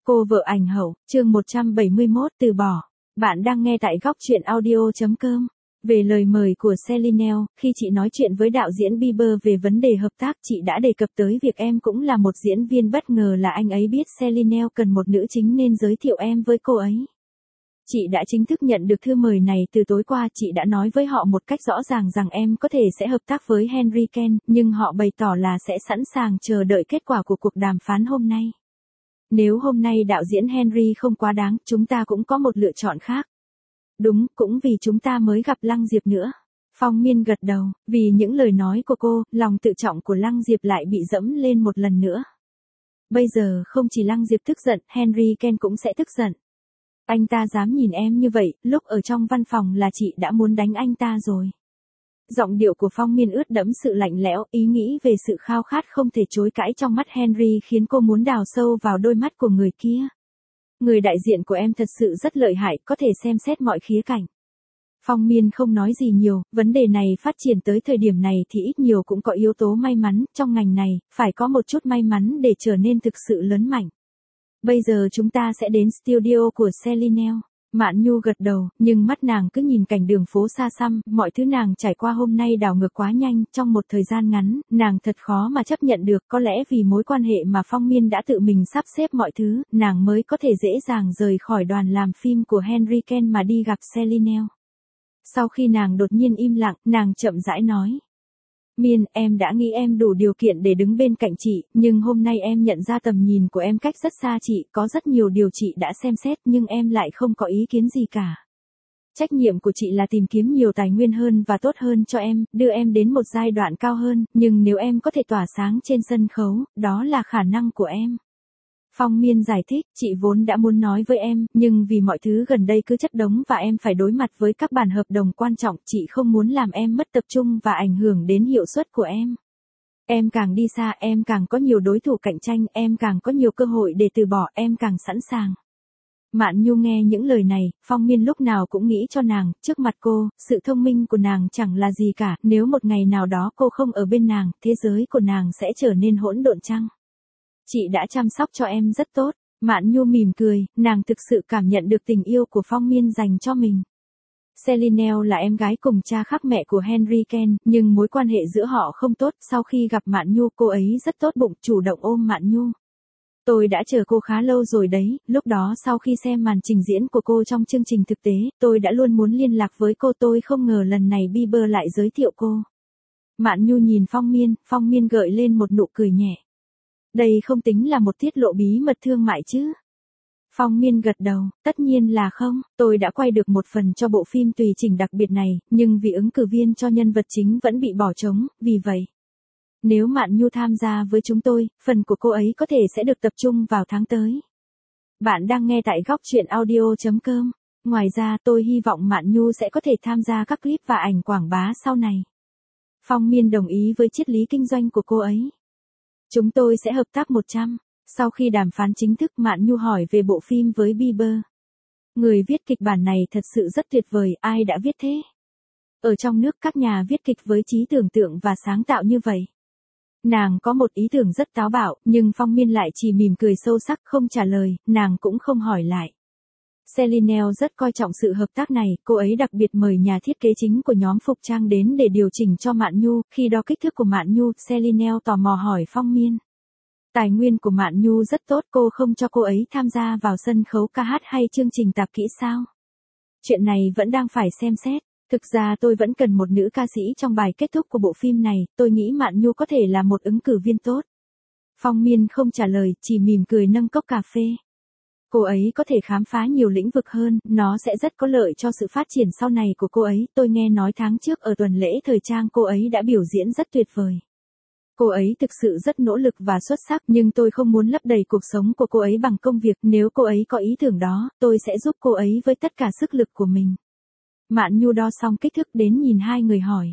Cô vợ ảnh hậu, chương 171 từ bỏ. Bạn đang nghe tại góc truyện audio.com. Về lời mời của Celine, khi chị nói chuyện với đạo diễn Bieber về vấn đề hợp tác, chị đã đề cập tới việc em cũng là một diễn viên, bất ngờ là anh ấy biết Celine cần một nữ chính nên giới thiệu em với cô ấy. Chị đã chính thức nhận được thư mời này từ tối qua. Chị đã nói với họ một cách rõ ràng rằng em có thể sẽ hợp tác với Henry Ken, nhưng họ bày tỏ là sẽ sẵn sàng chờ đợi kết quả của cuộc đàm phán hôm nay. Nếu hôm nay đạo diễn Henry không quá đáng, chúng ta cũng có một lựa chọn khác. Đúng, cũng vì chúng ta mới gặp Lăng Diệp nữa. Phong Miên gật đầu, vì những lời nói của cô, lòng tự trọng của Lăng Diệp lại bị dẫm lên một lần nữa. Bây giờ không chỉ Lăng Diệp tức giận, Henry Ken cũng sẽ tức giận. Anh ta dám nhìn em như vậy, lúc ở trong văn phòng là chị đã muốn đánh anh ta rồi. Giọng điệu của Phong Miên ướt đẫm sự lạnh lẽo, ý nghĩ về sự khao khát không thể chối cãi trong mắt Henry khiến cô muốn đào sâu vào đôi mắt của người kia. Người đại diện của em thật sự rất lợi hại, có thể xem xét mọi khía cạnh. Phong Miên không nói gì nhiều, vấn đề này phát triển tới thời điểm này thì ít nhiều cũng có yếu tố may mắn, trong ngành này, phải có một chút may mắn để trở nên thực sự lớn mạnh. Bây giờ chúng ta sẽ đến studio của Celine. Mạn Nhu gật đầu, nhưng mắt nàng cứ nhìn cảnh đường phố xa xăm, mọi thứ nàng trải qua hôm nay đảo ngược quá nhanh, trong một thời gian ngắn, nàng thật khó mà chấp nhận được, có lẽ vì mối quan hệ mà Phong Miên đã tự mình sắp xếp mọi thứ, nàng mới có thể dễ dàng rời khỏi đoàn làm phim của Henry Ken mà đi gặp Celine. Sau khi nàng đột nhiên im lặng, nàng chậm rãi nói. Miên, em đã nghĩ em đủ điều kiện để đứng bên cạnh chị, nhưng hôm nay em nhận ra tầm nhìn của em cách rất xa chị, có rất nhiều điều chị đã xem xét nhưng em lại không có ý kiến gì cả. Trách nhiệm của chị là tìm kiếm nhiều tài nguyên hơn và tốt hơn cho em, đưa em đến một giai đoạn cao hơn, nhưng nếu em có thể tỏa sáng trên sân khấu, đó là khả năng của em. Phong Miên giải thích, chị vốn đã muốn nói với em, nhưng vì mọi thứ gần đây cứ chất đống và em phải đối mặt với các bản hợp đồng quan trọng, chị không muốn làm em mất tập trung và ảnh hưởng đến hiệu suất của em. Em càng đi xa, em càng có nhiều đối thủ cạnh tranh, em càng có nhiều cơ hội để từ bỏ, em càng sẵn sàng. Mạn Nhu nghe những lời này, Phong Miên lúc nào cũng nghĩ cho nàng, trước mặt cô, sự thông minh của nàng chẳng là gì cả, nếu một ngày nào đó cô không ở bên nàng, thế giới của nàng sẽ trở nên hỗn độn chăng? Chị đã chăm sóc cho em rất tốt. Mạn Nhu mỉm cười, nàng thực sự cảm nhận được tình yêu của Phong Miên dành cho mình. Celine là em gái cùng cha khác mẹ của Henry Ken, nhưng mối quan hệ giữa họ không tốt. Sau khi gặp Mạn Nhu, cô ấy rất tốt bụng, chủ động ôm Mạn Nhu. Tôi đã chờ cô khá lâu rồi đấy, lúc đó sau khi xem màn trình diễn của cô trong chương trình thực tế, tôi đã luôn muốn liên lạc với cô, tôi không ngờ lần này Bieber lại giới thiệu cô. Mạn Nhu nhìn Phong Miên gợi lên một nụ cười nhẹ. Đây không tính là một tiết lộ bí mật thương mại chứ? Phong Miên gật đầu, tất nhiên là không, tôi đã quay được một phần cho bộ phim tùy chỉnh đặc biệt này, nhưng vì ứng cử viên cho nhân vật chính vẫn bị bỏ trống, vì vậy. Nếu Mạn Nhu tham gia với chúng tôi, phần của cô ấy có thể sẽ được tập trung vào tháng tới. Bạn đang nghe tại góc truyện audio.com. Ngoài ra tôi hy vọng Mạn Nhu sẽ có thể tham gia các clip và ảnh quảng bá sau này. Phong Miên đồng ý với triết lý kinh doanh của cô ấy. Chúng tôi sẽ hợp tác 100. Sau khi đàm phán chính thức, Mạn Nhu hỏi về bộ phim với Bieber. Người viết kịch bản này thật sự rất tuyệt vời, ai đã viết thế? Ở trong nước các nhà viết kịch với trí tưởng tượng và sáng tạo như vậy. Nàng có một ý tưởng rất táo bạo, nhưng Phong Miên lại chỉ mỉm cười sâu sắc không trả lời, nàng cũng không hỏi lại. Celine rất coi trọng sự hợp tác này, cô ấy đặc biệt mời nhà thiết kế chính của nhóm phục trang đến để điều chỉnh cho Mạn Nhu, khi đo kích thước của Mạn Nhu, Celine tò mò hỏi Phong Miên. Tài nguyên của Mạn Nhu rất tốt, cô không cho cô ấy tham gia vào sân khấu ca hát hay chương trình tạp kỹ sao? Chuyện này vẫn đang phải xem xét. Thực ra tôi vẫn cần một nữ ca sĩ trong bài kết thúc của bộ phim này, tôi nghĩ Mạn Nhu có thể là một ứng cử viên tốt. Phong Miên không trả lời, chỉ mỉm cười nâng cốc cà phê. Cô ấy có thể khám phá nhiều lĩnh vực hơn, nó sẽ rất có lợi cho sự phát triển sau này của cô ấy. Tôi nghe nói tháng trước ở tuần lễ thời trang cô ấy đã biểu diễn rất tuyệt vời. Cô ấy thực sự rất nỗ lực và xuất sắc, nhưng tôi không muốn lấp đầy cuộc sống của cô ấy bằng công việc. Nếu cô ấy có ý tưởng đó, tôi sẽ giúp cô ấy với tất cả sức lực của mình. Mạn Nhu đo xong kích thước đến nhìn hai người hỏi.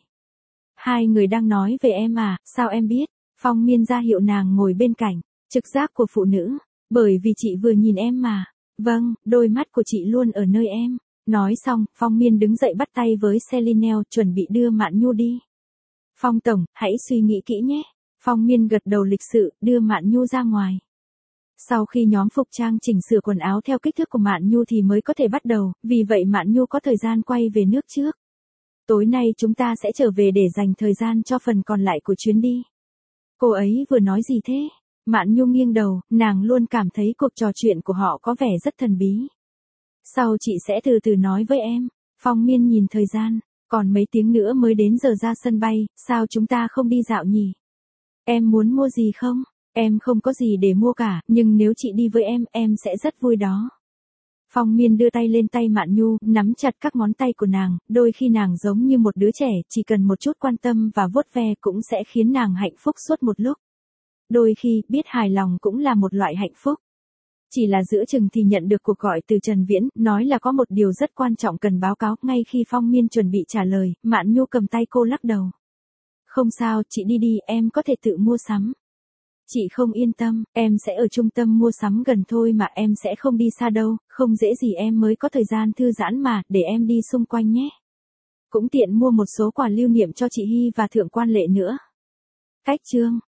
Hai người đang nói về em à, sao em biết? Phong Miên ra hiệu nàng ngồi bên cạnh. Trực giác của phụ nữ. Bởi vì chị vừa nhìn em mà. Vâng, đôi mắt của chị luôn ở nơi em. Nói xong, Phong Miên đứng dậy bắt tay với Celine, chuẩn bị đưa Mạn Nhu đi. Phong tổng, hãy suy nghĩ kỹ nhé. Phong Miên gật đầu lịch sự, đưa Mạn Nhu ra ngoài. Sau khi nhóm phục trang chỉnh sửa quần áo theo kích thước của Mạn Nhu thì mới có thể bắt đầu, vì vậy Mạn Nhu có thời gian quay về nước trước. Tối nay chúng ta sẽ trở về để dành thời gian cho phần còn lại của chuyến đi. Cô ấy vừa nói gì thế? Mạn Nhu nghiêng đầu, nàng luôn cảm thấy cuộc trò chuyện của họ có vẻ rất thần bí. Sau chị sẽ từ từ nói với em. Phong Miên nhìn thời gian, còn mấy tiếng nữa mới đến giờ ra sân bay, sao chúng ta không đi dạo nhỉ? Em muốn mua gì không? Em không có gì để mua cả, nhưng nếu chị đi với em sẽ rất vui đó. Phong Miên đưa tay lên tay Mạn Nhu, nắm chặt các ngón tay của nàng, đôi khi nàng giống như một đứa trẻ, chỉ cần một chút quan tâm và vuốt ve cũng sẽ khiến nàng hạnh phúc suốt một lúc. Đôi khi, biết hài lòng cũng là một loại hạnh phúc. Chỉ là giữa chừng thì nhận được cuộc gọi từ Trần Viễn, nói là có một điều rất quan trọng cần báo cáo. Ngay khi Phong Miên chuẩn bị trả lời, Mạn Nhu cầm tay cô lắc đầu. Không sao, chị đi đi, em có thể tự mua sắm. Chị không yên tâm, em sẽ ở trung tâm mua sắm gần thôi mà, em sẽ không đi xa đâu, không dễ gì em mới có thời gian thư giãn mà, để em đi xung quanh nhé. Cũng tiện mua một số quà lưu niệm cho chị Hy và Thượng Quan Lệ nữa. Cách chương